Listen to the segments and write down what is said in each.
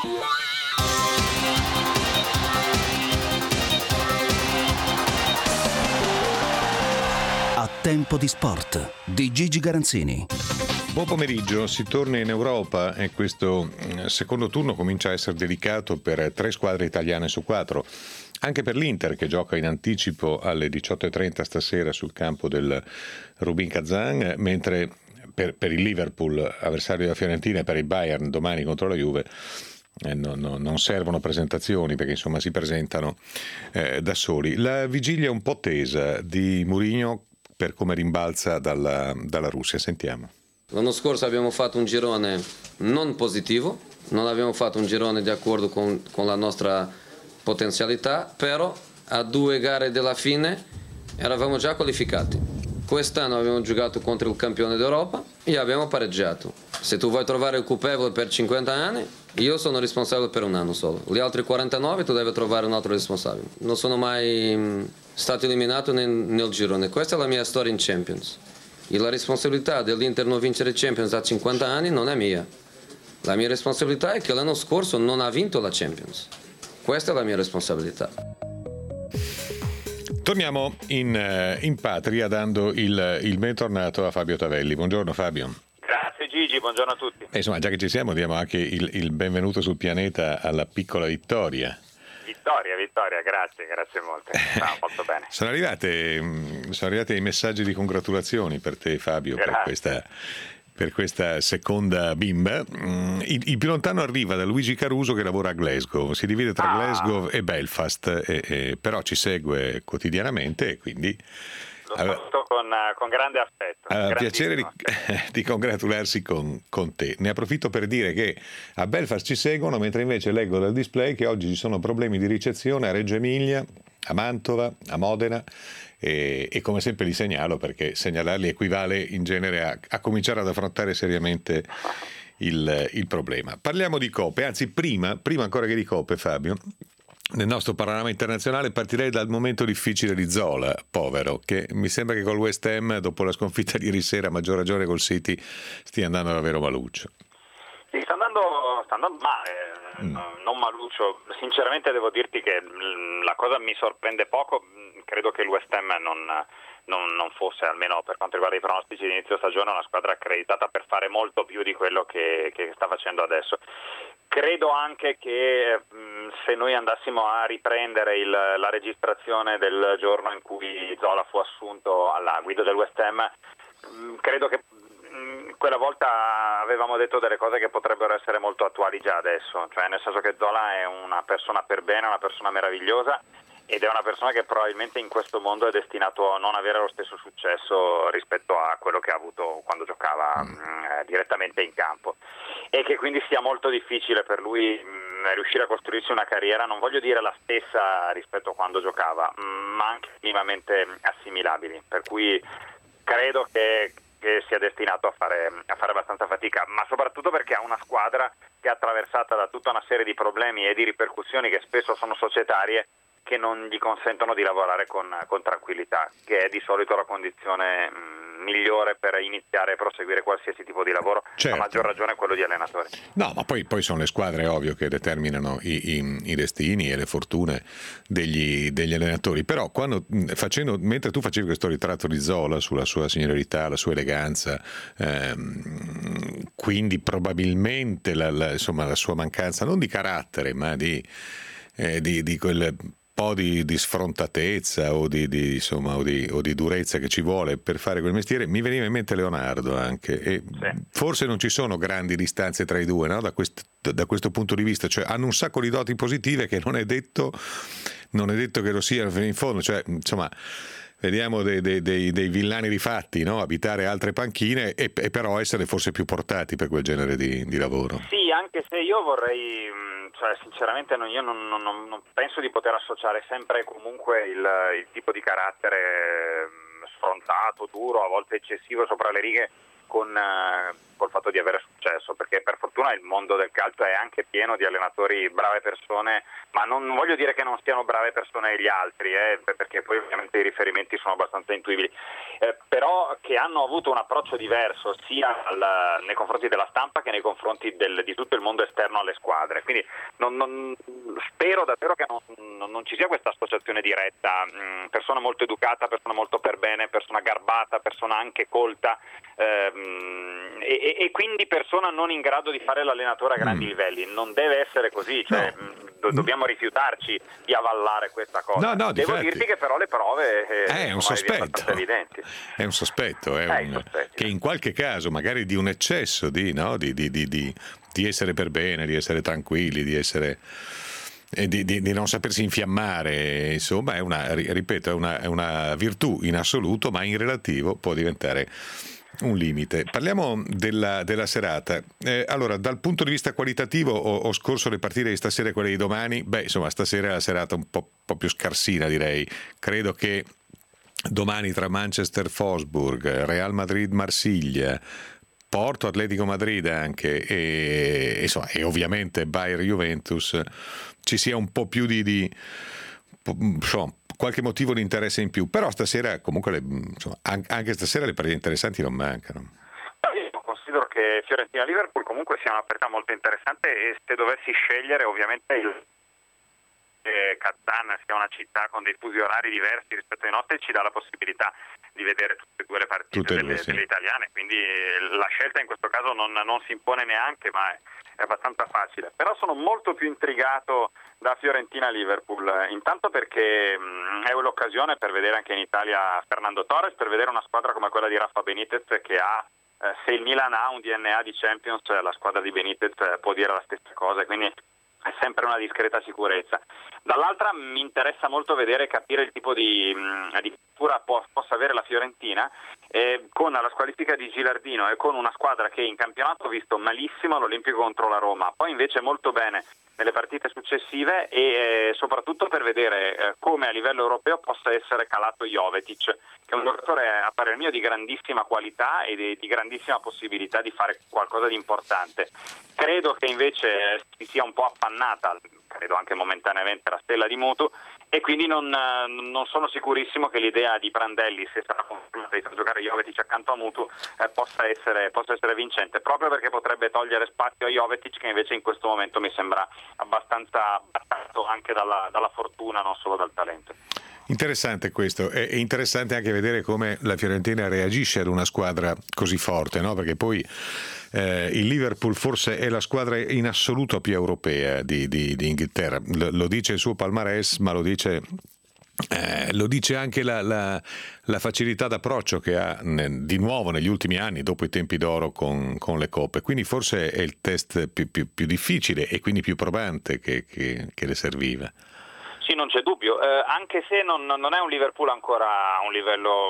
A tempo di sport di Gigi Garanzini. Buon pomeriggio, si torna in Europa e questo secondo turno comincia a essere delicato per 3 squadre italiane su 4. Anche per l'Inter, che gioca in anticipo alle 18:30 stasera sul campo del Rubin Kazan, mentre per il Liverpool, avversario della Fiorentina, e per il Bayern domani contro la Juve non servono presentazioni, perché insomma si presentano da soli. La vigilia un po' tesa di Mourinho per come rimbalza dalla Russia. Sentiamo. L'anno scorso abbiamo fatto un girone non positivo, non abbiamo fatto un girone di accordo con la nostra potenzialità, però a 2 gare dalla fine eravamo già qualificati. Quest'anno abbiamo giocato contro il campione d'Europa e abbiamo pareggiato. Se tu vuoi trovare il colpevole per 50 anni, io sono responsabile per un anno solo. Gli altri 49 tu devi trovare un altro responsabile. Non sono mai stato eliminato nel girone. Questa è la mia storia in Champions. E la responsabilità dell'Inter non vincere Champions a 50 anni non è mia. La mia responsabilità è che l'anno scorso non ha vinto la Champions. Questa è la mia responsabilità. Torniamo in patria dando il bentornato a Fabio Tavelli. Buongiorno Fabio. Grazie Gigi, buongiorno a tutti. E insomma, già che ci siamo, diamo anche il benvenuto sul pianeta alla piccola Vittoria. Vittoria, grazie molto. Molto bene. Sono arrivati i messaggi di congratulazioni per te Fabio per questa seconda bimba. Il più lontano arriva da Luigi Caruso, che lavora a Glasgow, si divide tra Glasgow e Belfast, però ci segue quotidianamente e quindi lo saluto con grande affetto. Piacere di congratularsi con te. Ne approfitto per dire che a Belfast ci seguono, mentre invece leggo dal display che oggi ci sono problemi di ricezione a Reggio Emilia, a Mantova, a Modena, e come sempre li segnalo, perché segnalarli equivale in genere a cominciare ad affrontare seriamente il problema. Parliamo di coppe, anzi prima ancora che di coppe, Fabio. Nel nostro panorama internazionale partirei dal momento difficile di Zola, povero, che mi sembra che col West Ham, dopo la sconfitta di ieri sera, a maggior ragione col City, stia andando davvero maluccio. Sì, sta andando male, non maluccio. Sinceramente devo dirti che la cosa mi sorprende poco. Credo che il West Ham non fosse, almeno per quanto riguarda i pronostici di inizio stagione, una squadra accreditata per fare molto più di quello che sta facendo adesso. Credo anche che se noi andassimo a riprendere la registrazione del giorno in cui Zola fu assunto alla guida del West Ham, credo che quella volta avevamo detto delle cose che potrebbero essere molto attuali già adesso, cioè nel senso che Zola è una persona per bene, una persona meravigliosa, ed è una persona che probabilmente in questo mondo è destinato a non avere lo stesso successo rispetto a quello che ha avuto quando giocava direttamente in campo, e che quindi sia molto difficile per lui riuscire a costruirsi una carriera, non voglio dire la stessa rispetto a quando giocava, ma anche minimamente assimilabili, per cui credo che sia destinato a fare abbastanza fatica, ma soprattutto perché ha una squadra che è attraversata da tutta una serie di problemi e di ripercussioni che spesso sono societarie, che non gli consentono di lavorare con tranquillità, che è di solito la condizione migliore per iniziare e proseguire qualsiasi tipo di lavoro, certo. A maggior ragione quello di allenatori. No, ma poi sono le squadre, ovvio, che determinano i destini e le fortune degli allenatori. Però mentre tu facevi questo ritratto di Zola sulla sua signorilità, la sua eleganza, quindi probabilmente la sua mancanza non di carattere, ma di quel po' di sfrontatezza o di durezza che ci vuole per fare quel mestiere, mi veniva in mente Leonardo anche, e forse non ci sono grandi distanze tra i due, no? Da questo punto di vista, cioè hanno un sacco di doti positive che non è detto che lo siano fino in fondo, cioè insomma vediamo dei villani rifatti, no? Abitare altre panchine e però essere forse più portati per quel genere di lavoro. Sì, anche se io vorrei, sinceramente io non penso di poter associare sempre e comunque il tipo di carattere sfrontato, duro, a volte eccessivo sopra le righe, col fatto di avere successo, perché per fortuna il mondo del calcio è anche pieno di allenatori, brave persone, ma non voglio dire che non siano brave persone gli altri, perché poi ovviamente i riferimenti sono abbastanza intuibili, però che hanno avuto un approccio diverso sia nei confronti della stampa che nei confronti di tutto il mondo esterno alle squadre, quindi spero davvero che non ci sia questa associazione diretta, persona molto educata, persona molto per bene, persona garbata, persona anche colta, e quindi persona non in grado di fare l'allenatore a grandi livelli. Non deve essere così, cioè, dobbiamo rifiutarci di avvallare questa cosa. Devo dirti che però le prove è un sospetto evidenti. È un sospetto, che in qualche caso magari di un eccesso di essere per bene, di essere tranquilli, di non sapersi infiammare, insomma, ripeto, è una virtù in assoluto, ma in relativo può diventare un limite. Parliamo della serata. Allora, dal punto di vista qualitativo ho scorso le partite di stasera e quelle di domani. Insomma, stasera è la serata un po' più scarsina, direi. Credo che domani tra Manchester-Wolfsburg, Real Madrid-Marsiglia, Porto Atletico Madrid anche e ovviamente Bayern-Juventus ci sia un po' più di qualche motivo di interesse in più, però stasera comunque anche stasera le partite interessanti non mancano. Io considero che Fiorentina-Liverpool comunque sia una partita molto interessante, e se dovessi scegliere ovviamente Kazan sia una città con dei fusi orari diversi rispetto ai nostri, ci dà la possibilità di vedere tutte e due le partite delle italiane, quindi la scelta in questo caso non si impone neanche, ma è abbastanza facile. Però sono molto più intrigato da Fiorentina-Liverpool, intanto perché è l'occasione per vedere anche in Italia Fernando Torres, per vedere una squadra come quella di Rafa Benitez che ha, se il Milan ha un DNA di Champions, la squadra di Benitez può dire la stessa cosa, quindi è sempre una discreta sicurezza. Dall'altra mi interessa molto vedere e capire il tipo di cultura possa avere la Fiorentina, con la squalifica di Gilardino e con una squadra che in campionato ha visto malissimo l'Olimpico contro la Roma, poi invece molto bene nelle partite successive, e soprattutto per vedere come a livello europeo possa essere calato Jovetic, che è un giocatore a parer mio di grandissima qualità e di grandissima possibilità di fare qualcosa di importante. Credo che invece si sia un po' appannata, credo anche momentaneamente, la stella di Mutu, e quindi non sono sicurissimo che l'idea di Prandelli, se sarà confermata di far giocare Jovetic accanto a Mutu, possa essere vincente, proprio perché potrebbe togliere spazio a Jovetic, che invece in questo momento mi sembra abbastanza battato anche dalla fortuna, non solo dal talento. Interessante questo, è interessante anche vedere come la Fiorentina reagisce ad una squadra così forte, no? Perché poi il Liverpool forse è la squadra in assoluto più europea di Inghilterra, lo dice il suo palmarès, ma lo dice anche la facilità d'approccio che ha di nuovo negli ultimi anni, dopo i tempi d'oro con le coppe, quindi forse è il test più difficile e quindi più probante che le serviva. Sì, non c'è dubbio, anche se non è un Liverpool ancora a un livello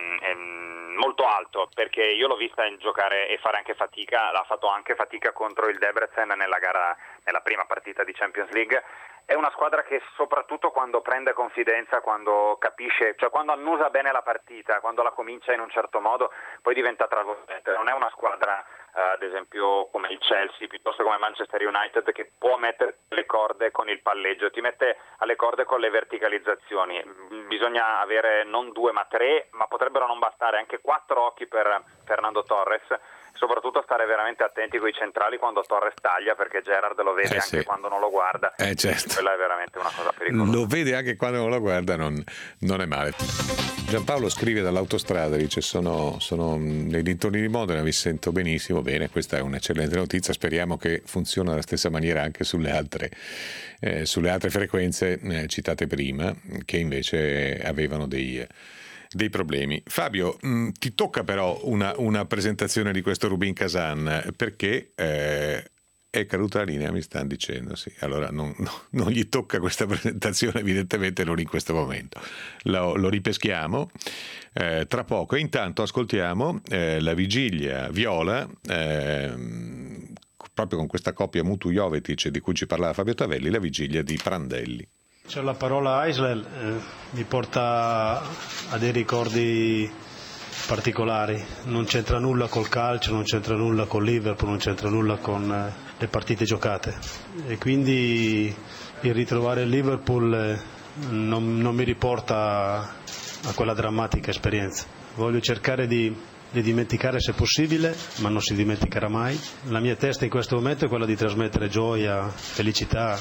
molto alto, perché io l'ho vista giocare e fare anche fatica, l'ha fatto anche fatica contro il Debrecen nella prima partita di Champions League. È una squadra che soprattutto quando prende confidenza, quando capisce, cioè quando annusa bene la partita, quando la comincia in un certo modo, poi diventa travolgente. Non è una squadra, ad esempio, come il Chelsea, piuttosto come Manchester United, che può mettere le corde con il palleggio, ti mette alle corde con le verticalizzazioni. Bisogna avere non 2 ma 3, ma potrebbero non bastare anche 4 occhi per Fernando Torres. Soprattutto stare veramente attenti con i centrali quando Torres taglia, perché Gerrard lo vede anche quando non lo guarda. Certo. Quella è veramente una cosa pericolosa. Lo vede anche quando non lo guarda, non è male. Giampaolo scrive dall'autostrada, dice sono nei dintorni di Modena, vi sento benissimo. Bene, questa è un'eccellente notizia, speriamo che funzioni alla stessa maniera anche sulle altre frequenze citate prima, che invece avevano dei problemi. Fabio, ti tocca però una presentazione di questo Rubin Kazan, perché è caduta la linea, mi stanno dicendo, sì. Allora non gli tocca questa presentazione, evidentemente non in questo momento. Lo ripeschiamo tra poco, e intanto ascoltiamo la vigilia viola, proprio con questa coppia Mutu-Jovetic di cui ci parlava Fabio Tavelli, la vigilia di Prandelli. Cioè, la parola Aisler mi porta a dei ricordi particolari, non c'entra nulla col calcio, non c'entra nulla con Liverpool, non c'entra nulla con le partite giocate, e quindi il ritrovare il Liverpool non mi riporta a quella drammatica esperienza. Voglio cercare di dimenticare se possibile, ma non si dimenticherà mai. La mia testa in questo momento è quella di trasmettere gioia, felicità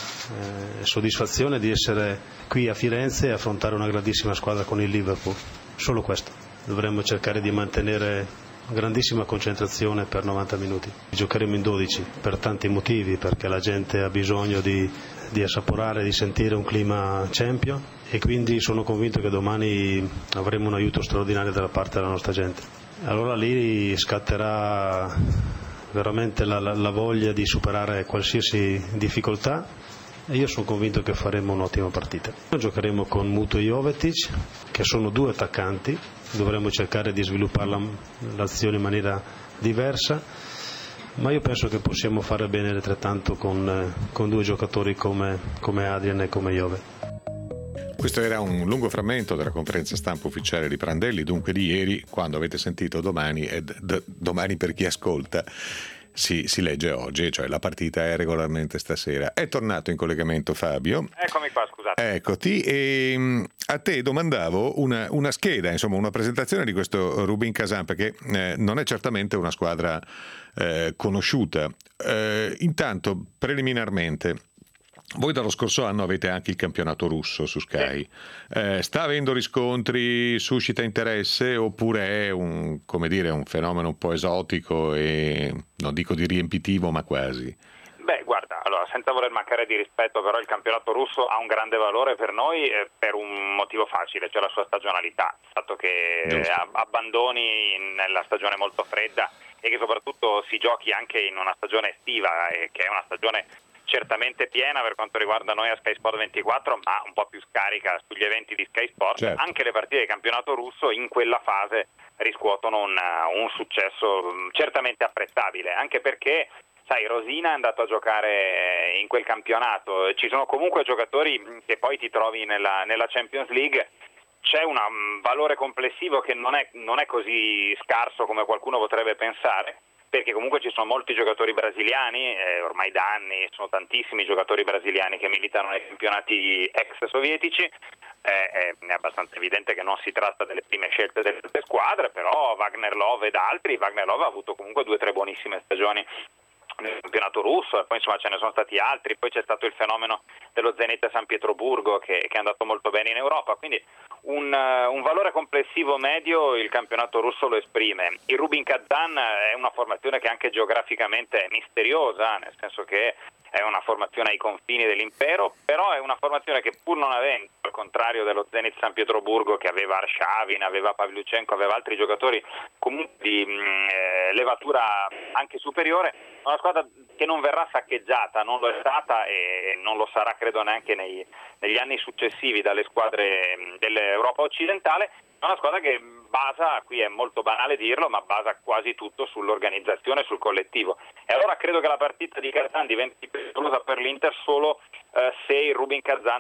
e soddisfazione di essere qui a Firenze e affrontare una grandissima squadra con il Liverpool. Solo questo. Dovremmo cercare di mantenere grandissima concentrazione per 90 minuti. Giocheremo in 12 per tanti motivi, perché la gente ha bisogno di assaporare, di sentire un clima champion, e quindi sono convinto che domani avremo un aiuto straordinario dalla parte della nostra gente. Allora lì scatterà veramente la voglia di superare qualsiasi difficoltà, e io sono convinto che faremo un'ottima partita. Giocheremo con Muto e Jovetic, che sono due attaccanti, dovremo cercare di sviluppare l'azione in maniera diversa, ma io penso che possiamo fare bene altrettanto con due giocatori come Adrian e come Jove. Questo era un lungo frammento della conferenza stampa ufficiale di Prandelli, dunque di ieri, quando avete sentito domani, e domani per chi ascolta si legge oggi, cioè la partita è regolarmente stasera. È tornato in collegamento Fabio. Eccomi qua, scusate. Eccoti, e a te domandavo una scheda, insomma una presentazione di questo Rubin Kazan, perché non è certamente una squadra conosciuta. Intanto, preliminarmente, voi dallo scorso anno avete anche il campionato russo su Sky. Sta avendo riscontri, suscita interesse, oppure è un fenomeno un po' esotico e non dico di riempitivo, ma quasi? Beh, guarda, allora, senza voler mancare di rispetto, però il campionato russo ha un grande valore per noi per un motivo facile, cioè la sua stagionalità, il fatto che abbandoni nella stagione molto fredda e che soprattutto si giochi anche in una stagione estiva, che è una stagione certamente piena per quanto riguarda noi a Sky Sport 24, ma un po' più scarica sugli eventi di Sky Sport. Certo. Anche le partite di campionato russo in quella fase riscuotono un successo certamente apprezzabile, anche perché sai, Rosina è andato a giocare in quel campionato, ci sono comunque giocatori che poi ti trovi nella Champions League. C'è un valore complessivo che non è così scarso come qualcuno potrebbe pensare, perché comunque ci sono molti giocatori brasiliani, ormai da anni sono tantissimi giocatori brasiliani che militano nei campionati ex sovietici. È abbastanza evidente che non si tratta delle prime scelte delle squadre, però Wagner Love ed altri, Wagner Love ha avuto comunque 2 o 3 buonissime stagioni nel campionato russo, e poi insomma ce ne sono stati altri. Poi c'è stato il fenomeno dello Zenit San Pietroburgo che è andato molto bene in Europa, quindi un valore complessivo medio il campionato russo lo esprime. Il Rubin Kazan è una formazione che anche geograficamente è misteriosa, nel senso che è una formazione ai confini dell'impero, però è una formazione che, pur non avendo, al contrario dello Zenit San Pietroburgo che aveva Arshavin, aveva Pavlyuchenko, aveva altri giocatori comunque di levatura anche superiore, è una squadra che non verrà saccheggiata, non lo è stata e non lo sarà credo neanche negli anni successivi dalle squadre dell'Europa occidentale. È una squadra che basa, qui è molto banale dirlo, ma basa quasi tutto sull'organizzazione, sul collettivo. E allora credo che la partita di Kazan diventi pericolosa per l'Inter solo se il Rubin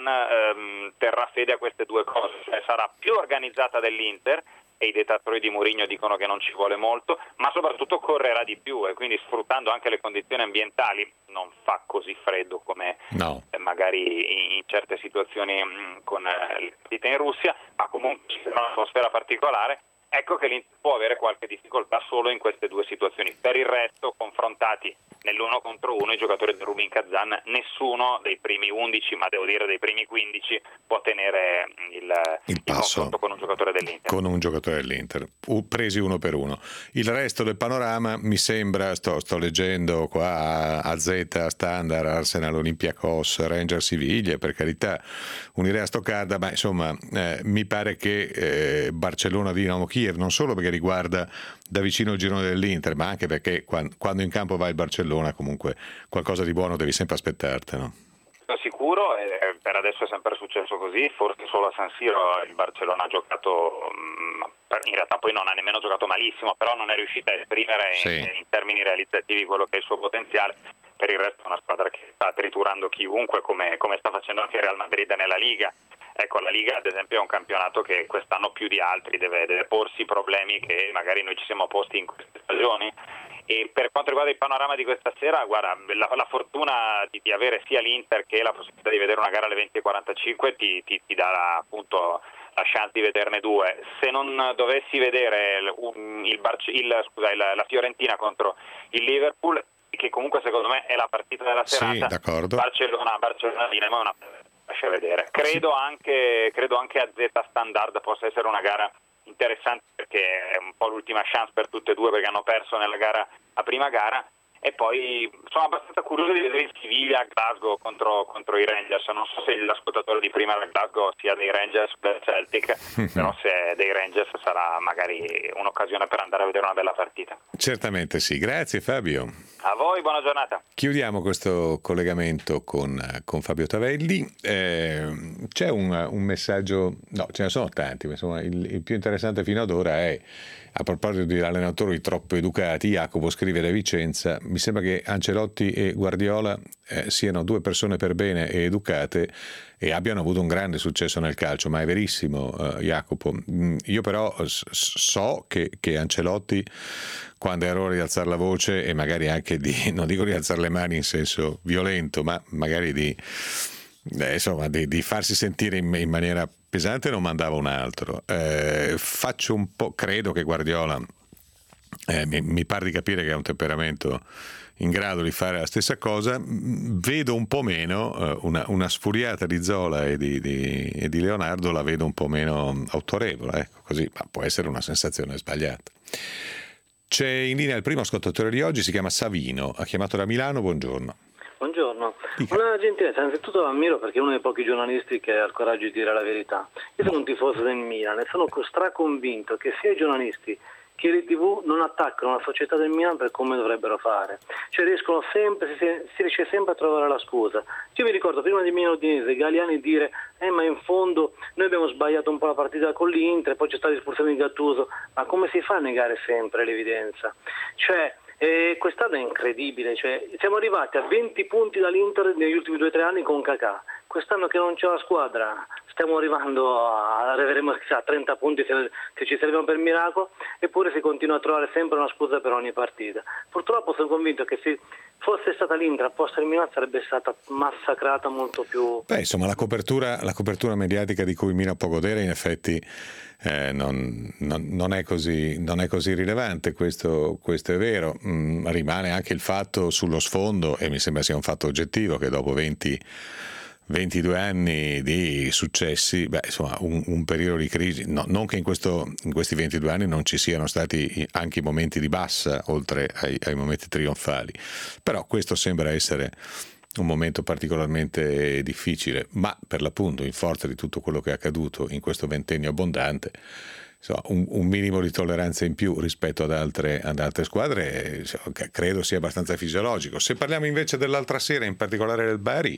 Kazan terrà fede a queste due cose, cioè sarà più organizzata dell'Inter, e i detrattori di Mourinho dicono che non ci vuole molto, ma soprattutto correrà di più, e quindi sfruttando anche le condizioni ambientali non fa così freddo come magari in certe situazioni con le partite in Russia, ma comunque c'è un'atmosfera particolare. Ecco che l'Inter può avere qualche difficoltà solo in queste due situazioni. Per il resto, confrontati nell'1 contro 1, i giocatori del Rubin Kazan, nessuno dei primi 11, ma devo dire dei primi 15, può tenere il confronto con un giocatore dell'Inter. Con un giocatore dell'Inter, presi 1 per 1. Il resto del panorama mi sembra, sto leggendo qua, AZ, Standard, Arsenal, Olympiacos, Rangers, Siviglia, per carità, Unirea Stoccarda, ma insomma mi pare che Barcellona, Dinamo Kiev, non solo perché riguarda da vicino il girone dell'Inter, ma anche perché quando in campo va il Barcellona comunque qualcosa di buono devi sempre aspettarti, no? Sono sicuro, e per adesso è sempre successo così, forse solo a San Siro il Barcellona ha giocato, in realtà poi non ha nemmeno giocato malissimo, però non è riuscita a esprimere in termini realizzativi quello che è il suo potenziale. Per il resto è una squadra che sta triturando chiunque, come sta facendo anche il Real Madrid nella Liga. Ecco, la Liga ad esempio è un campionato che quest'anno più di altri deve porsi problemi che magari noi ci siamo posti in queste stagioni. E per quanto riguarda il panorama di questa sera, guarda, la fortuna di avere sia l'Inter che la possibilità di vedere una gara alle 20:45 ti dà appunto la chance di vederne due. Se non dovessi vedere la Fiorentina contro il Liverpool, che comunque secondo me è la partita della serata, sì, d'accordo. Barcellona-Dinamo è una lascia vedere. Credo anche a Z standard possa essere una gara interessante, perché è un po' l'ultima chance per tutte e due, perché hanno perso a prima gara, e poi sono abbastanza curioso di vedere il Siviglia-Glasgow contro i Rangers. Non so se l'ascoltatore di prima da Glasgow sia dei Rangers o del Celtic, però se è dei Rangers sarà magari un'occasione per andare a vedere una bella partita. Certamente sì, grazie Fabio. A voi, buona giornata. Chiudiamo questo collegamento con Fabio Tavelli. C'è un messaggio, no, ce ne sono tanti, ma insomma il più interessante fino ad ora è, a proposito di allenatori troppo educati, Jacopo scrive da Vicenza: mi sembra che Ancelotti e Guardiola siano due persone per bene e educate e abbiano avuto un grande successo nel calcio, ma è verissimo, Jacopo. Io però so che Ancelotti, quando è ora di alzare la voce e magari anche non dico di alzare le mani in senso violento, ma magari di farsi sentire in maniera pesante, non mandava un altro. Faccio un po', credo che Guardiola mi pare di capire che ha un temperamento in grado di fare la stessa cosa. Vedo un po' meno una sfuriata di Zola e di Leonardo, la vedo un po' meno autorevole, ecco, così, ma può essere una sensazione sbagliata. C'è in linea il primo ascoltatore di oggi, si chiama Savino, ha chiamato da Milano. Buongiorno. Buongiorno, una gentilezza, innanzitutto lo ammiro perché è uno dei pochi giornalisti che ha il coraggio di dire la verità. Io sono un tifoso del Milan e sono straconvinto che sia i giornalisti che le TV non attaccano la società del Milan per come dovrebbero fare, cioè riescono sempre, si riesce sempre a trovare la scusa. Io mi ricordo prima di Milan Udinese Galliani dire ma in fondo noi abbiamo sbagliato un po' la partita con l'Inter, poi c'è stata l'espulsione di Gattuso, ma come si fa a negare sempre l'evidenza? Cioè quest'anno è incredibile, cioè, siamo arrivati a 20 punti dall'Inter negli ultimi 2 o 3 anni con Kakà. Quest'anno che non c'è la squadra stiamo arrivando arriveremo a 30 punti se ci servivano per miracolo, eppure si continua a trovare sempre una scusa per ogni partita. Purtroppo sono convinto che se fosse stata l'Inter a posto del Milan sarebbe stata massacrata molto più. Insomma la copertura mediatica di cui il Milan può godere in effetti non è così rilevante, questo è vero. Rimane anche il fatto sullo sfondo, e mi sembra sia un fatto oggettivo, che dopo 22 anni di successi, insomma un periodo di crisi, non che in questi 22 anni non ci siano stati anche i momenti di bassa oltre ai momenti trionfali, però questo sembra essere un momento particolarmente difficile, ma per l'appunto in forza di tutto quello che è accaduto in questo ventennio abbondante, insomma, un minimo di tolleranza in più rispetto ad altre squadre credo sia abbastanza fisiologico. Se parliamo invece dell'altra sera, in particolare del Bari,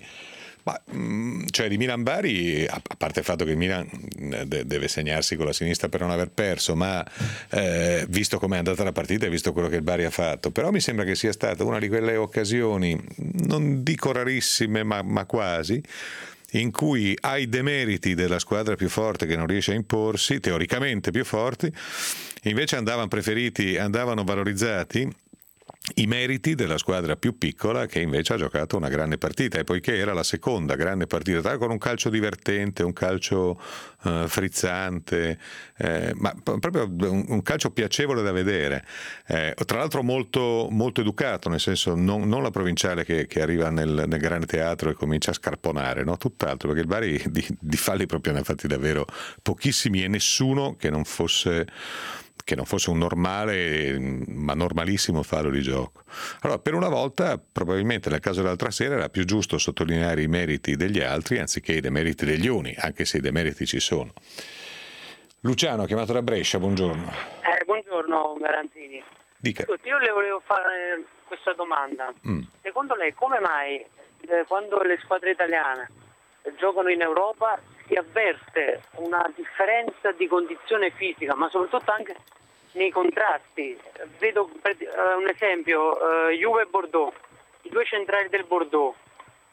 cioè di Milan-Bari, a parte il fatto che il Milan deve segnarsi con la sinistra per non aver perso, ma visto com'è andata la partita e visto quello che il Bari ha fatto, però mi sembra che sia stata una di quelle occasioni, non dico rarissime, ma quasi, in cui ai demeriti della squadra più forte che non riesce a imporsi, teoricamente più forti, invece andavano valorizzati i meriti della squadra più piccola, che invece ha giocato una grande partita, e poiché era la seconda grande partita, con un calcio divertente, un calcio frizzante, ma proprio un calcio piacevole da vedere, tra l'altro molto, molto educato, nel senso non la provinciale che arriva nel grande teatro e comincia a scarponare, no? Tutt'altro, perché il Bari di falli proprio ne ha fatti davvero pochissimi, e nessuno che non fosse un normale, ma normalissimo fallo di gioco. Allora, per una volta, probabilmente nel caso dell'altra sera, era più giusto sottolineare i meriti degli altri anziché i demeriti degli uni, anche se i demeriti ci sono. Luciano, chiamato da Brescia, buongiorno. Buongiorno Garanzini. Dica. Io le volevo fare questa domanda. Secondo lei come mai quando le squadre italiane giocano in Europa si avverte una differenza di condizione fisica, ma soprattutto anche nei contrasti? Vedo un esempio, Juve e Bordeaux, i 2 centrali del Bordeaux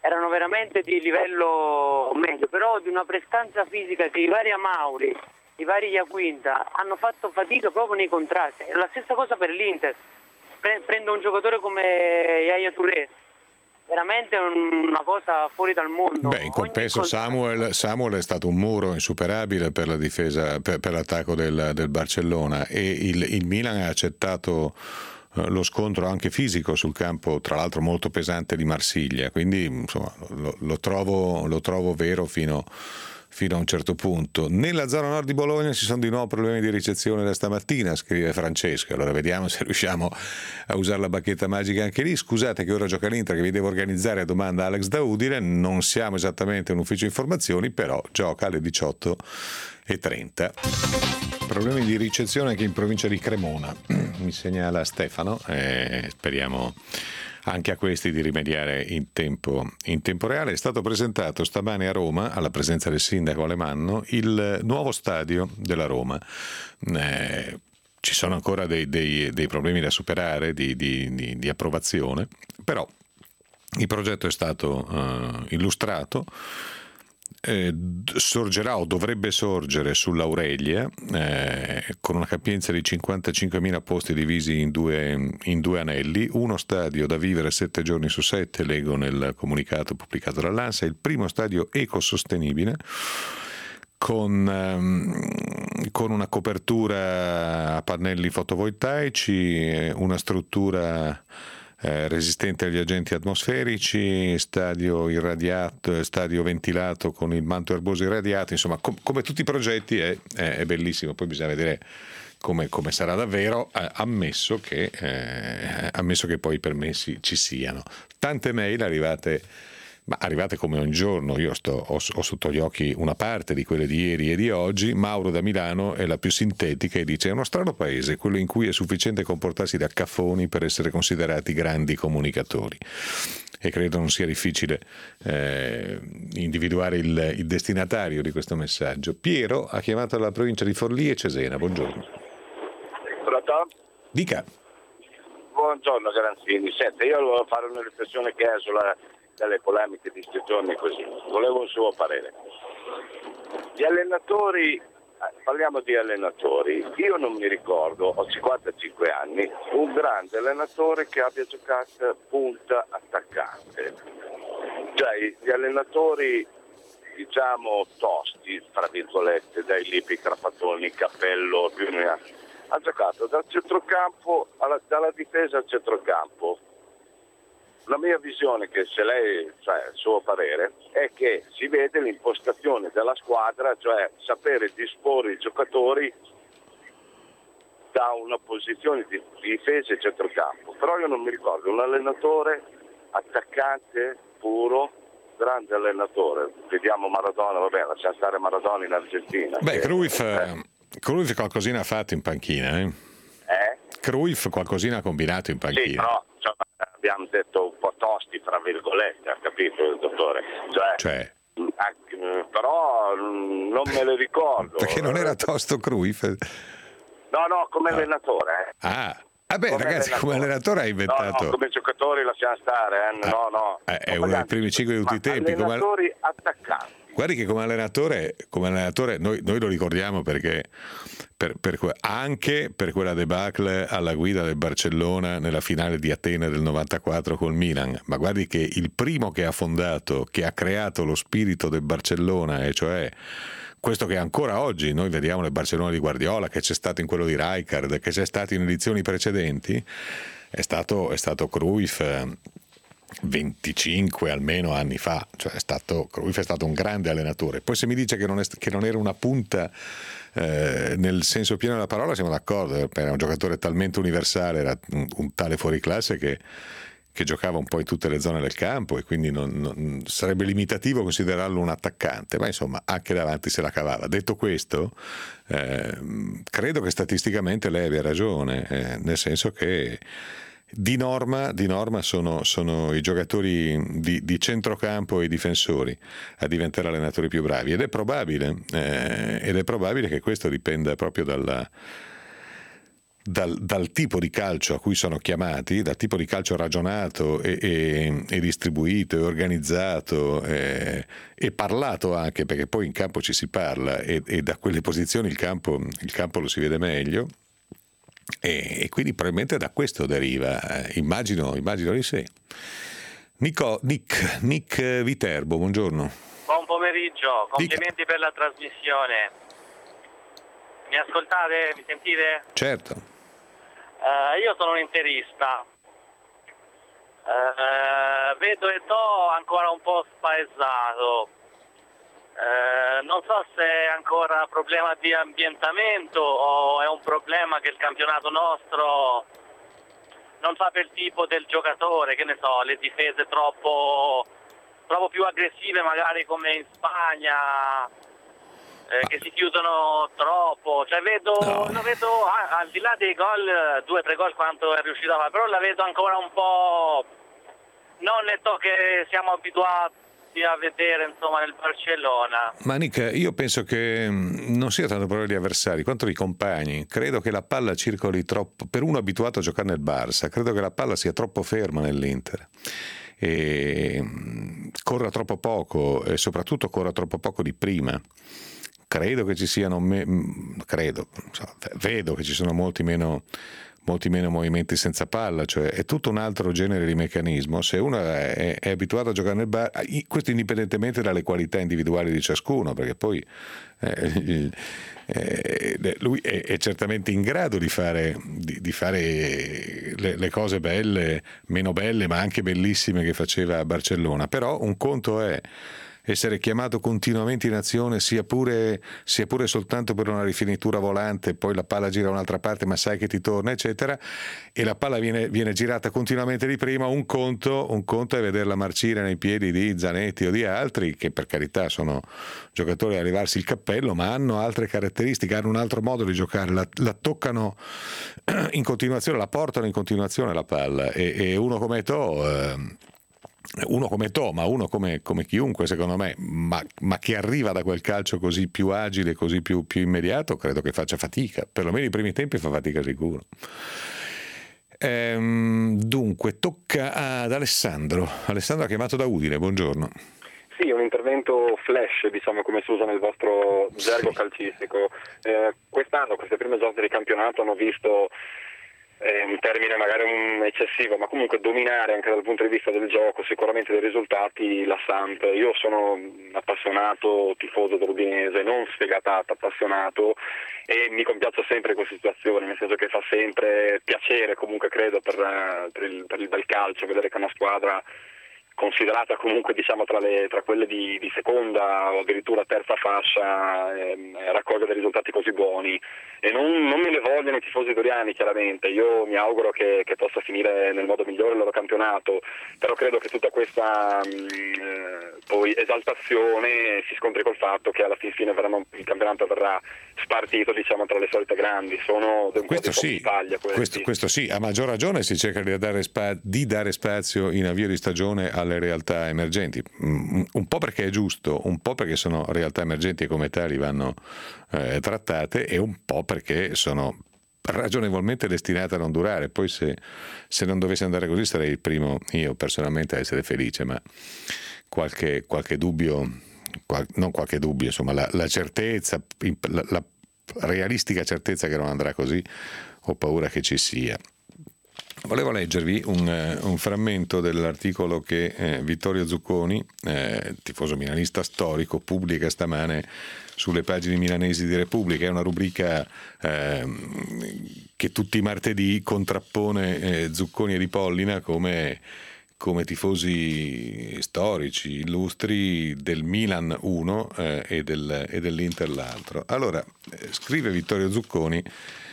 erano veramente di livello medio, però di una prestanza fisica che i vari Amauri, i vari Iaquinta hanno fatto fatica proprio nei contrasti. È la stessa cosa per l'Inter. Prendo un giocatore come Yaya Touré, veramente una cosa fuori dal mondo. Beh, in compenso Samuel è stato un muro insuperabile per la difesa, per l'attacco del Barcellona, e il Milan ha accettato lo scontro anche fisico sul campo, tra l'altro molto pesante, di Marsiglia, quindi insomma lo trovo vero fino a un certo punto. Nella zona nord di Bologna ci sono di nuovo problemi di ricezione da stamattina, scrive Francesco. Allora vediamo se riusciamo a usare la bacchetta magica anche lì. Scusate che ora gioca l'Inter, che vi devo organizzare, domanda Alex da Udine. Non siamo esattamente un ufficio informazioni, però gioca alle 18:30. Problemi di ricezione anche in provincia di Cremona, mi segnala Stefano, speriamo anche a questi di rimediare in tempo reale. È stato presentato stamane a Roma, alla presenza del sindaco Alemanno, il nuovo stadio della Roma. Ci sono ancora dei problemi da superare di approvazione, però il progetto è stato illustrato. Sorgerà o dovrebbe sorgere sull'Aurelia, con una capienza di 55.000 posti divisi in due anelli, uno stadio da vivere 7 giorni su 7, leggo nel comunicato pubblicato dall'ANSA, il primo stadio ecosostenibile con una copertura a pannelli fotovoltaici, una struttura resistente agli agenti atmosferici, stadio irradiato, stadio ventilato con il manto erboso irradiato, insomma come tutti i progetti è bellissimo. Poi bisogna vedere come sarà davvero, ammesso che poi i permessi ci siano. Tante mail arrivate come ogni giorno. Io ho sotto gli occhi una parte di quelle di ieri e di oggi. Mauro da Milano è la più sintetica e dice: è uno strano paese quello in cui è sufficiente comportarsi da caffoni per essere considerati grandi comunicatori, e credo non sia difficile individuare il destinatario di questo messaggio. Piero ha chiamato la provincia di Forlì e Cesena. Buongiorno. Pronto? Dica. Buongiorno Garanzini. Senta, io volevo fare una riflessione che è sulla delle polemiche di questi giorni così. Volevo un suo parere. Gli allenatori, parliamo di allenatori, io non mi ricordo, ho 55 anni, un grande allenatore che abbia giocato punta attaccante. Cioè gli allenatori, diciamo, tosti, tra virgolette, dai Lippi, Trapattoni, Cappello, ha giocato dal centrocampo dalla difesa al centrocampo. La mia visione, che se lei, cioè il suo parere, è che si vede l'impostazione della squadra, cioè sapere disporre i giocatori da una posizione di difesa e centrocampo. Però io non mi ricordo un allenatore attaccante puro, grande allenatore. Vediamo Maradona, vabbè, lasciamo stare Maradona in Argentina. Beh, Cruyff qualcosina ha fatto in panchina, Cruyff qualcosina ha combinato in panchina. Sì, però abbiamo detto un po' tosti, tra virgolette, ha capito il dottore? Cioè. Però non me le ricordo. Perché non era tosto Cruyff? No, come allenatore. Ragazzi, come allenatore ha inventato. No, come giocatori lasciamo stare, no. È uno dei primi 5 di tutti i tempi. Allenatori attaccanti. Guardi che come allenatore noi lo ricordiamo perché anche per quella debacle alla guida del Barcellona nella finale di Atene del 94 col Milan, ma guardi che il primo che ha fondato, che ha creato lo spirito del Barcellona, e cioè questo che ancora oggi noi vediamo nel Barcellona di Guardiola, che c'è stato in quello di Rijkaard, che c'è stato in edizioni precedenti, è stato Cruyff 25 almeno anni fa. Cioè Cruyff è stato un grande allenatore. Poi se mi dice che non era una punta nel senso pieno della parola, siamo d'accordo. Era un giocatore talmente universale, era un tale fuoriclasse che giocava un po' in tutte le zone del campo, e quindi non sarebbe limitativo considerarlo un attaccante, ma insomma anche davanti se la cavava. Detto questo, credo che statisticamente lei abbia ragione, nel senso che di norma sono i giocatori di centrocampo e i difensori a diventare allenatori più bravi, ed è probabile che questo dipenda proprio dal tipo di calcio a cui sono chiamati, dal tipo di calcio ragionato e distribuito e organizzato e parlato anche, perché poi in campo ci si parla e da quelle posizioni il campo lo si vede meglio, e quindi probabilmente da questo deriva, immagino di sé. Nick Viterbo, buongiorno. Buon pomeriggio, complimenti per la trasmissione. Mi ascoltate? Mi sentite? Certo. Io sono un interista. Vedo Eto'o ancora un po' spaesato. Non so se è ancora problema di ambientamento o è un problema che il campionato nostro non fa per il tipo del giocatore, che ne so, le difese troppo più aggressive magari come in Spagna, che si chiudono troppo, cioè vedo al di là dei gol, 2 o 3 gol quanto è riuscito a fare, però la vedo ancora un po' non netto che siamo abituati a vedere, insomma, nel Barcellona. Ma Nick, io penso che non sia tanto problema di avversari quanto di compagni. Credo che la palla circoli troppo, per uno abituato a giocare nel Barça, credo che la palla sia troppo ferma nell'Inter e corra troppo poco, e soprattutto corra troppo poco di prima. Credo che ci siano vedo che ci sono molti meno movimenti senza palla, cioè è tutto un altro genere di meccanismo. Se uno è abituato a giocare nel bar, questo indipendentemente dalle qualità individuali di ciascuno, perché poi lui è certamente in grado di fare le cose belle, meno belle, ma anche bellissime che faceva a Barcellona. Però un conto è essere chiamato continuamente in azione, sia pure soltanto per una rifinitura volante, poi la palla gira da un'altra parte ma sai che ti torna, eccetera, e la palla viene girata continuamente di prima. Un conto è vederla marcire nei piedi di Zanetti o di altri, che per carità sono giocatori a levarsi il cappello, ma hanno altre caratteristiche, hanno un altro modo di giocare, la toccano in continuazione, la portano in continuazione la palla, e uno come Eto'o, ma uno come chiunque, secondo me, ma che arriva da quel calcio così più agile, così più immediato, credo che faccia fatica, perlomeno i primi tempi fa fatica sicuro. Dunque tocca ad Alessandro ha chiamato da Udine, buongiorno. Sì, un intervento flash, diciamo, come si usa nel vostro gergo calcistico. Quest'anno, queste prime giornate di campionato hanno visto un termine magari eccessivo, ma comunque dominare anche dal punto di vista del gioco, sicuramente dei risultati, la Samp. Io sono un appassionato tifoso dell'Udinese, non sfegatato, appassionato, e mi compiaccio sempre in queste situazioni, nel senso che fa sempre piacere, comunque credo, per il bel calcio, vedere che una squadra considerata comunque, diciamo, tra quelle di seconda o addirittura terza fascia raccoglie dei risultati così buoni, e non me ne vogliono i tifosi doriani, chiaramente. Io mi auguro che possa finire nel modo migliore il loro campionato, però credo che tutta questa poi esaltazione si scontri col fatto che alla fine il campionato verrà spartito, diciamo, tra le solite grandi. Sono un questo po' di Italia questo sì, a maggior ragione si cerca di dare spazio in avvio di stagione alle realtà emergenti, un po' perché è giusto, un po' perché sono realtà emergenti e come tali vanno trattate, e un po' perché sono ragionevolmente destinate a non durare. Poi se non dovesse andare così sarei il primo io personalmente a essere felice, ma qualche dubbio, non qualche dubbio, insomma la certezza, la realistica certezza che non andrà così, ho paura che ci sia. Volevo leggervi un frammento dell'articolo che Vittorio Zucconi, tifoso milanista storico, pubblica stamane sulle pagine milanesi di Repubblica. È una rubrica che tutti i martedì contrappone Zucconi e Di Pollina come tifosi storici, illustri del Milan uno e dell'Inter l'altro. Allora, scrive Vittorio Zucconi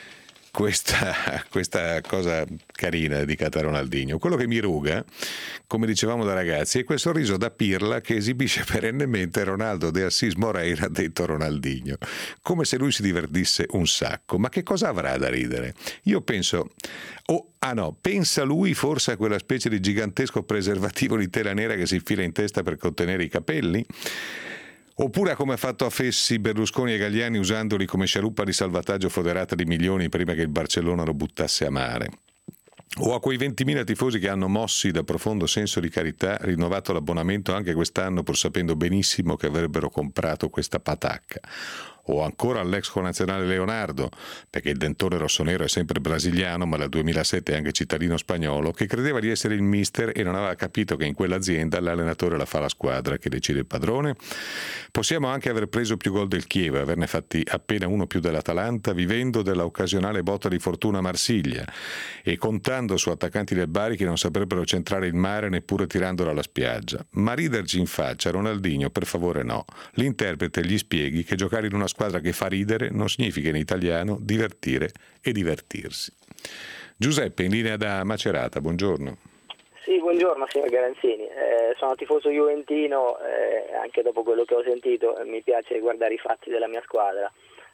questa cosa carina dedicata a Ronaldinho. Quello che mi ruga, come dicevamo da ragazzi, è quel sorriso da pirla che esibisce perennemente Ronaldo de Assis Moreira, detto Ronaldinho, come se lui si divertisse un sacco. Ma che cosa avrà da ridere? Io penso, pensa lui forse a quella specie di gigantesco preservativo di tela nera che si infila in testa per contenere i capelli? Oppure come ha fatto a Fessi, Berlusconi e Galliani usandoli come scialuppa di salvataggio foderata di milioni prima che il Barcellona lo buttasse a mare. O a quei 20.000 tifosi che hanno, mossi da profondo senso di carità, rinnovato l'abbonamento anche quest'anno pur sapendo benissimo che avrebbero comprato questa patacca. O ancora all'ex connazionale Leonardo, perché il dentone rossonero è sempre brasiliano ma dal 2007 è anche cittadino spagnolo, che credeva di essere il mister e non aveva capito che in quell'azienda l'allenatore la fa la squadra che decide il padrone. Possiamo anche aver preso più gol del Chievo e averne fatti appena uno più dell'Atalanta, vivendo della occasionale botta di fortuna a Marsiglia e contando su attaccanti del Bari che non saprebbero centrare il mare neppure tirandolo alla spiaggia. Ma riderci in faccia, Ronaldinho, per favore no. L'interprete gli spieghi che giocare in una squadra che fa ridere non significa in italiano divertire e divertirsi. Giuseppe, in linea da Macerata, buongiorno. Sì, buongiorno signor Garanzini, sono tifoso juventino, anche dopo quello che ho sentito mi piace guardare i fatti della mia squadra.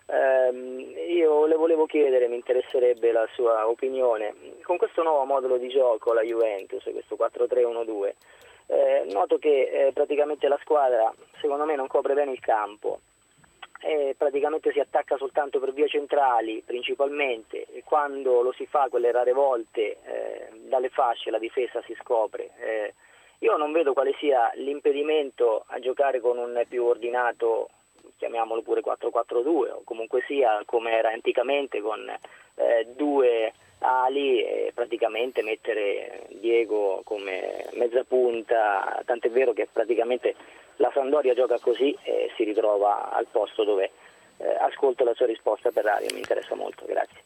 Io le volevo chiedere, mi interesserebbe la sua opinione, con questo nuovo modulo di gioco, la Juventus, questo 4-3-1-2, noto che praticamente la squadra secondo me non copre bene il campo. Praticamente si attacca soltanto per vie centrali principalmente, e quando lo si fa quelle rare volte dalle fasce la difesa si scopre. Io non vedo quale sia l'impedimento a giocare con un più ordinato, chiamiamolo pure 4-4-2 o comunque sia come era anticamente con due ali e praticamente mettere Diego come mezza punta, tant'è vero che praticamente la Sampdoria gioca così e si ritrova al posto dove ascolto la sua risposta per radio, mi interessa molto,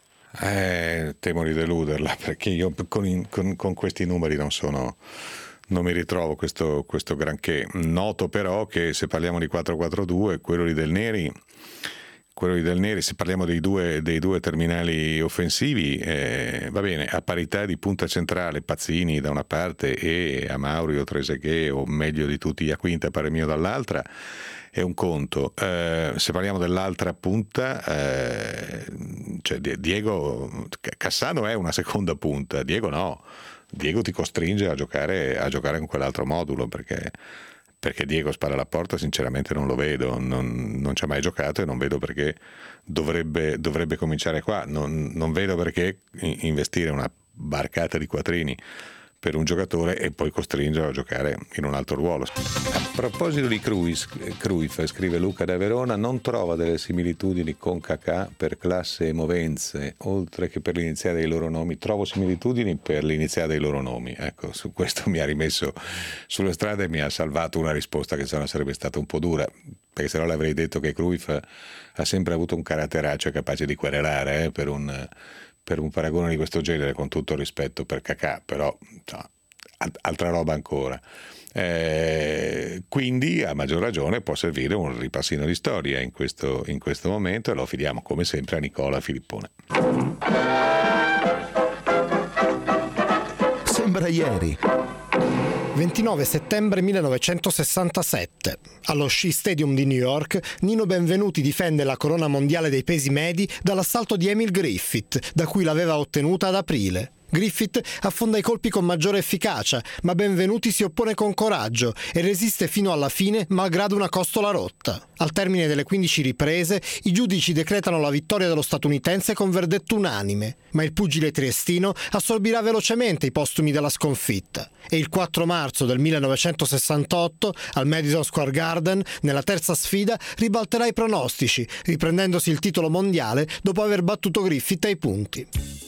grazie. Temo di deluderla perché io con questi numeri non mi ritrovo questo granché. Noto però che se parliamo di 4-4-2, quello di Del Neri, se parliamo dei due terminali offensivi, va bene, a parità di punta centrale Pazzini da una parte e Amauri o Trezeguet o meglio di tutti Iaquinta e pare mio dall'altra, è un conto. Se parliamo dell'altra punta, cioè Diego Cassano è una seconda punta, Diego no. Diego ti costringe a giocare con quell'altro modulo perché Diego spara alla porta, sinceramente non lo vedo, non ci ha mai giocato e non vedo perché dovrebbe cominciare qua, non vedo perché investire una barcata di quattrini per un giocatore e poi costringerlo a giocare in un altro ruolo. A proposito di Cruyff, scrive Luca da Verona, non trova delle similitudini con Kakà per classe e movenze, oltre che per l'iniziale dei loro nomi. Trovo similitudini per l'iniziale dei loro nomi. Ecco, su questo mi ha rimesso sulle strade e mi ha salvato una risposta che sennò sarebbe stata un po' dura, perché sennò le avrei detto che Cruyff ha sempre avuto un caratteraccio capace di querelare per un paragone di questo genere, con tutto il rispetto per Kakà, però altra roba ancora. Quindi a maggior ragione può servire un ripassino di storia in questo momento e lo affidiamo come sempre a Nicola Filippone. Sembra ieri. 29 settembre 1967. Allo Shea Stadium di New York, Nino Benvenuti difende la corona mondiale dei pesi medi dall'assalto di Emil Griffith, da cui l'aveva ottenuta ad aprile. Griffith affonda i colpi con maggiore efficacia, ma Benvenuti si oppone con coraggio e resiste fino alla fine malgrado una costola rotta. Al termine delle 15 riprese, i giudici decretano la vittoria dello statunitense con verdetto unanime, ma il pugile triestino assorbirà velocemente i postumi della sconfitta. E il 4 marzo del 1968, al Madison Square Garden, nella terza sfida, ribalterà i pronostici, riprendendosi il titolo mondiale dopo aver battuto Griffith ai punti.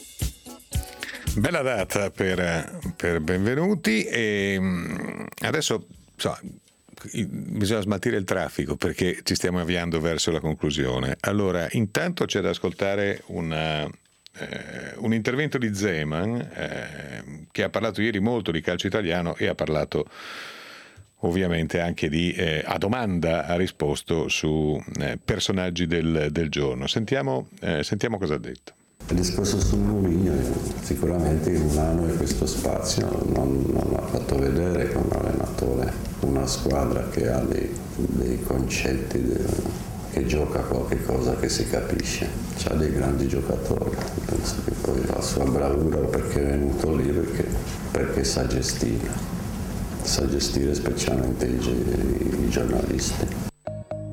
Bella data per Benvenuti e adesso bisogna smaltire il traffico perché ci stiamo avviando verso la conclusione. Allora, intanto c'è da ascoltare un intervento di Zeman che ha parlato ieri molto di calcio italiano e ha parlato ovviamente anche a domanda ha risposto su personaggi del giorno. Sentiamo cosa ha detto. Il discorso sul Mourinho, sicuramente in un anno e questo spazio non ha fatto vedere come allenatore una squadra che ha dei concetti, che gioca qualche cosa che si capisce. C'ha dei grandi giocatori, penso che poi la sua bravura perché è venuto lì perché sa gestire specialmente i giornalisti.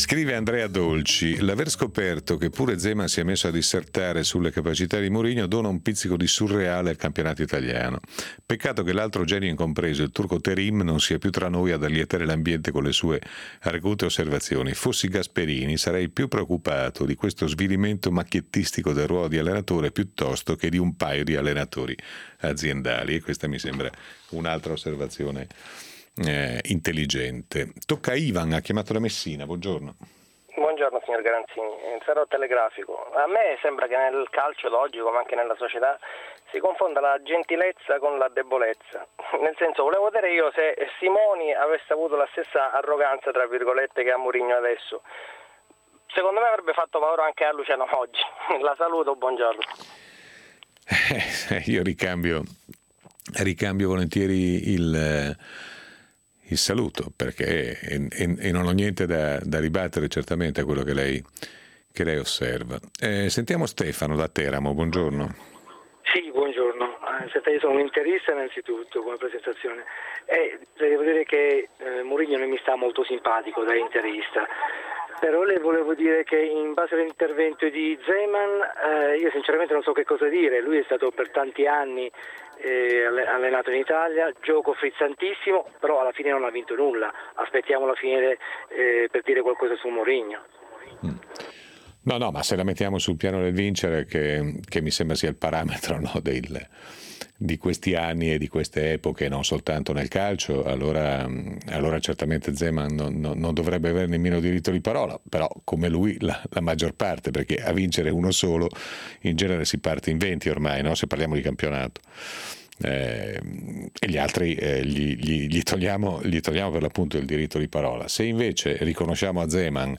Scrive Andrea Dolci: l'aver scoperto che pure Zeman si è messo a dissertare sulle capacità di Mourinho dona un pizzico di surreale al campionato italiano. Peccato che l'altro genio incompreso, il turco Terim, non sia più tra noi ad allietare l'ambiente con le sue argute osservazioni. Fossi Gasperini sarei più preoccupato di questo svilimento macchiettistico del ruolo di allenatore piuttosto che di un paio di allenatori aziendali. E questa mi sembra un'altra osservazione intelligente. Tocca a Ivan, ha chiamato da Messina. Buongiorno. Buongiorno signor Garanzini, sarò telegrafico. A me sembra che nel calcio d'oggi, come anche nella società, si confonda la gentilezza con la debolezza. Nel senso, volevo vedere io se Simoni avesse avuto la stessa arroganza, tra virgolette, che ha Mourinho adesso. Secondo me avrebbe fatto paura anche a Luciano oggi. La saluto, buongiorno. Io ricambio volentieri il saluto, perché e non ho niente da ribattere certamente a quello che lei osserva. Sentiamo Stefano da Teramo, buongiorno. Sì, buongiorno. Io sono un interista innanzitutto come presentazione e devo dire che Mourinho non mi sta molto simpatico da interista, però le volevo dire che in base all'intervento di Zeman io sinceramente non so che cosa dire. Lui è stato per tanti anni allenato in Italia, gioco frizzantissimo, però alla fine non ha vinto nulla. Aspettiamo la fine per dire qualcosa su Mourinho. No, ma se la mettiamo sul piano del vincere, che mi sembra sia il parametro, no, di questi anni e di queste epoche, non soltanto nel calcio, allora certamente Zeman non dovrebbe avere nemmeno diritto di parola, però come lui la maggior parte, perché a vincere uno solo in genere si parte in 20 ormai, no? Se parliamo di campionato. E gli altri gli togliamo per l'appunto il diritto di parola. Se invece riconosciamo a Zeman,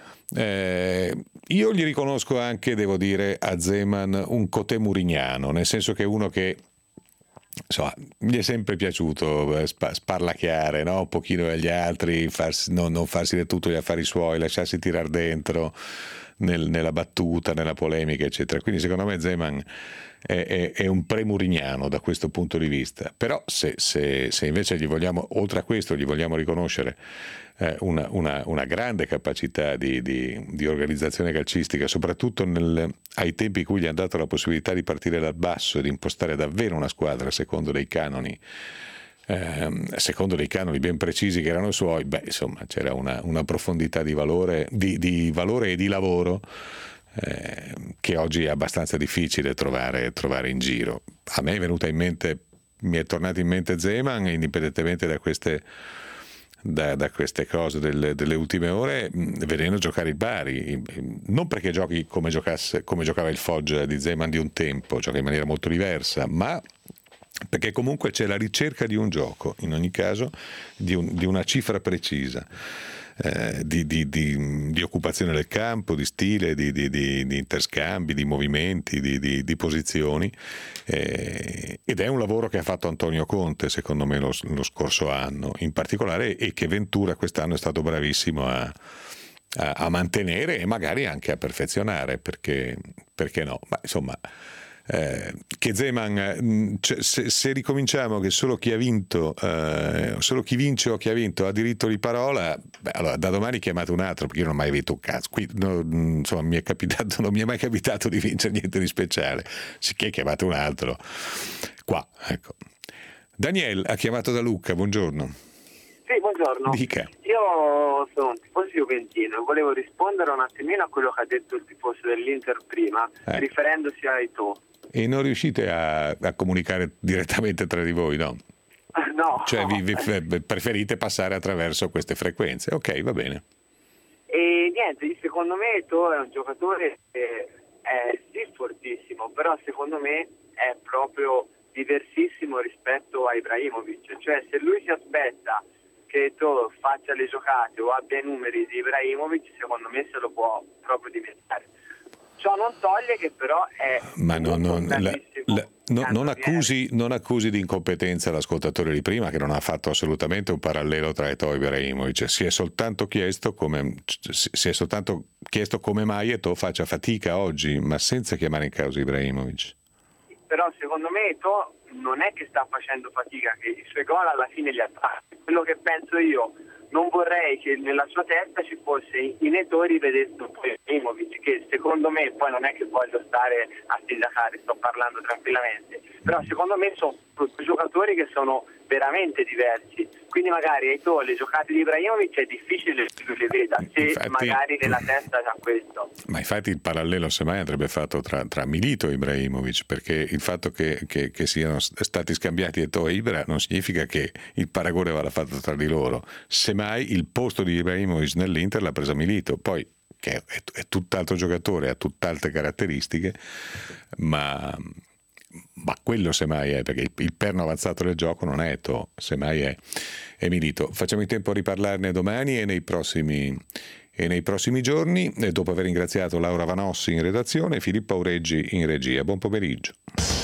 io gli riconosco anche, devo dire, a Zeman un cotè murignano, nel senso che è uno che insomma gli è sempre piaciuto sparlacchiare, no? Un pochino agli altri, non farsi del tutto gli affari suoi, lasciarsi tirar dentro nella battuta, nella polemica, eccetera. Quindi secondo me Zeman è un pre-murignano da questo punto di vista. Però se invece gli vogliamo, oltre a questo, gli vogliamo riconoscere una grande capacità di organizzazione calcistica, soprattutto ai tempi in cui gli hanno dato la possibilità di partire dal basso e di impostare davvero una squadra secondo dei canoni ben precisi che erano suoi, insomma c'era una profondità di valore e di lavoro che oggi è abbastanza difficile trovare in giro. A me mi è tornato in mente Zeman, indipendentemente da queste cose delle ultime ore, vedendo giocare il Bari, non perché giochi come giocava il Foggia di Zeman di un tempo, gioca in maniera molto diversa, ma perché comunque c'è la ricerca di un gioco, in ogni caso di una cifra precisa, di occupazione del campo, di stile, di interscambi, di movimenti, di posizioni, ed è un lavoro che ha fatto Antonio Conte secondo me lo scorso anno in particolare, e che Ventura quest'anno è stato bravissimo a mantenere e magari anche a perfezionare, perché no? Ma insomma, che Zeman, se ricominciamo che solo chi vince o chi ha vinto ha diritto di parola, allora da domani chiamate un altro, perché io non ho mai vinto un cazzo qui, insomma non mi è mai capitato di vincere niente di speciale, sicché chiamate un altro qua, ecco. Daniel ha chiamato da Lucca, buongiorno. Sì, buongiorno. Dica. Io sono un tifoso juventino e volevo rispondere un attimino a quello che ha detto il tifoso dell'Inter prima, riferendosi a Eto'o. E non riuscite a comunicare direttamente tra di voi, no? No. Cioè vi preferite passare attraverso queste frequenze. Ok, va bene. E niente, secondo me Eto'o è un giocatore che è sì fortissimo, però secondo me è proprio diversissimo rispetto a Ibrahimovic. Cioè se lui si aspetta che Eto'o faccia le giocate o abbia i numeri di Ibrahimovic, secondo me se lo può proprio diventare. Ciò non toglie che però è... Ma non accusi di incompetenza l'ascoltatore di prima, che non ha fatto assolutamente un parallelo tra Eto'o e Ibrahimovic. Si è soltanto chiesto come mai Eto'o faccia fatica oggi, ma senza chiamare in causa Ibrahimovic. Però secondo me Eto'o non è che sta facendo fatica, che i suoi gol alla fine li ha fatti. Quello che penso io, non vorrei che nella sua testa ci fosse in Eto'o rivedessero poi Ibrahimovic, che secondo me, poi non è che voglio stare a sindacare, sto parlando tranquillamente, però secondo me sono due giocatori che sono veramente diversi, quindi magari Eto'o le giocate di Ibrahimovic è difficile che lui le veda, se infatti, magari nella testa c'ha questo. Ma infatti il parallelo semmai andrebbe fatto tra Milito e Ibrahimovic, perché il fatto che siano stati scambiati Eto'o e Ibra non significa che il paragone vada fatto tra di loro, semmai il posto di Ibrahimovic nell'Inter l'ha presa Milito, poi che è tutt'altro giocatore, ha tutt'altre caratteristiche, ma quello semmai è, perché il perno avanzato del gioco non è Eto'o, semmai è Milito. Facciamo in tempo a riparlarne domani e nei prossimi giorni, e dopo aver ringraziato Laura Vanossi in redazione e Filippo Aureggi in regia. Buon pomeriggio.